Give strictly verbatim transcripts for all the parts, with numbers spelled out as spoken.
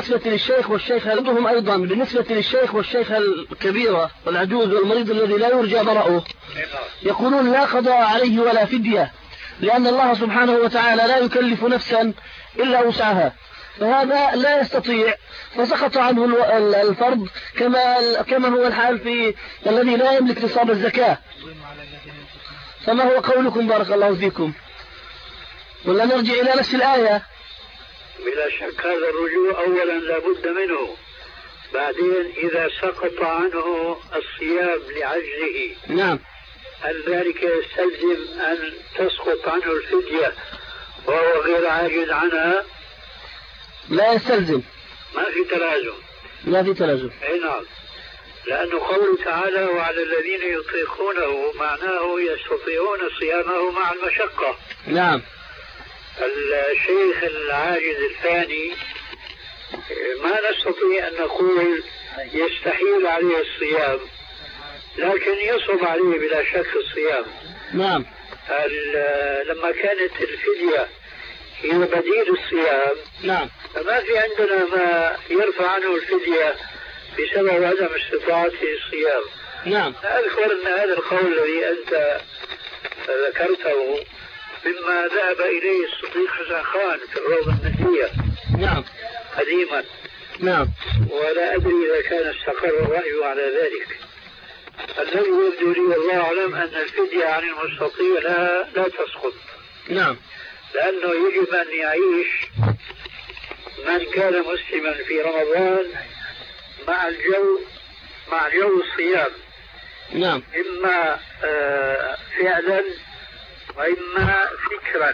بالنسبة للشيخ والشيخ عندهم أيضا بالنسبة للشيخ والشيخ الكبيرة والعجوز والمريض الذي لا يرجى برأه، يقولون لا قضاء عليه ولا فدية، لأن الله سبحانه وتعالى لا يكلف نفسا إلا وسعها، فهذا لا يستطيع فسقط عنه الفرض، كما كما هو الحال في الذي لا يملك نصاب الزكاة. فما هو قولكم بارك الله فيكم؟ ولا نرجع إلى نفس الآية؟ بلا شك هذا الرجوع أولا لابد منه، بعدين إذا سقط عنه الصيام لعجزه نعم هل ذلك يستلزم أن تسقط عنه الفدية وهو غير عاجز عنها؟ لا يستلزم، ما في تلازم. لا في تلازم. أي نعم، لأنه قوله تعالى وعلى الذين يطيقونه معناه يستطيعون صيامه مع المشقة. نعم. الشيخ العاجز الثاني ما نستطيع أن نقول يستحيل عليه الصيام، لكن يصعب عليه بلا شك الصيام. نعم. لما كانت الفدية هي بديل الصيام، نعم، فما في عندنا ما يرفع عنه الفدية بسبب عدم استطاعته الصيام. نعم. أذكر أن هذا القول الذي أنت ذكرته مما ذهب إليه الصديق حسن خان في الروضة النجية. نعم. قديما. نعم. ولا أدري إذا كان استقر الرأي على ذلك. الذي يبدو لي والله أعلم أن الفدية عن المستطيع لا, لا تسقط. نعم. لأنه يجب أن يعيش من كان مسلما في رمضان مع الجو مع جو الصيام. نعم. إما آه فعلا وإما فكرا.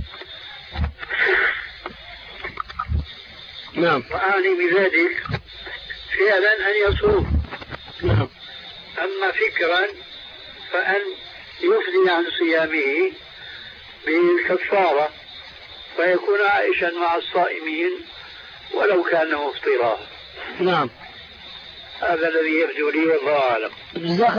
نعم. وأعني بذلك فعلا أن يصوم. نعم. أما فكرا فأن يفدي عن صيامه بالكفارة فيكون عائشا مع الصائمين ولو كان مفطرا. نعم. هذا الذي يبدو لي والله أعلم.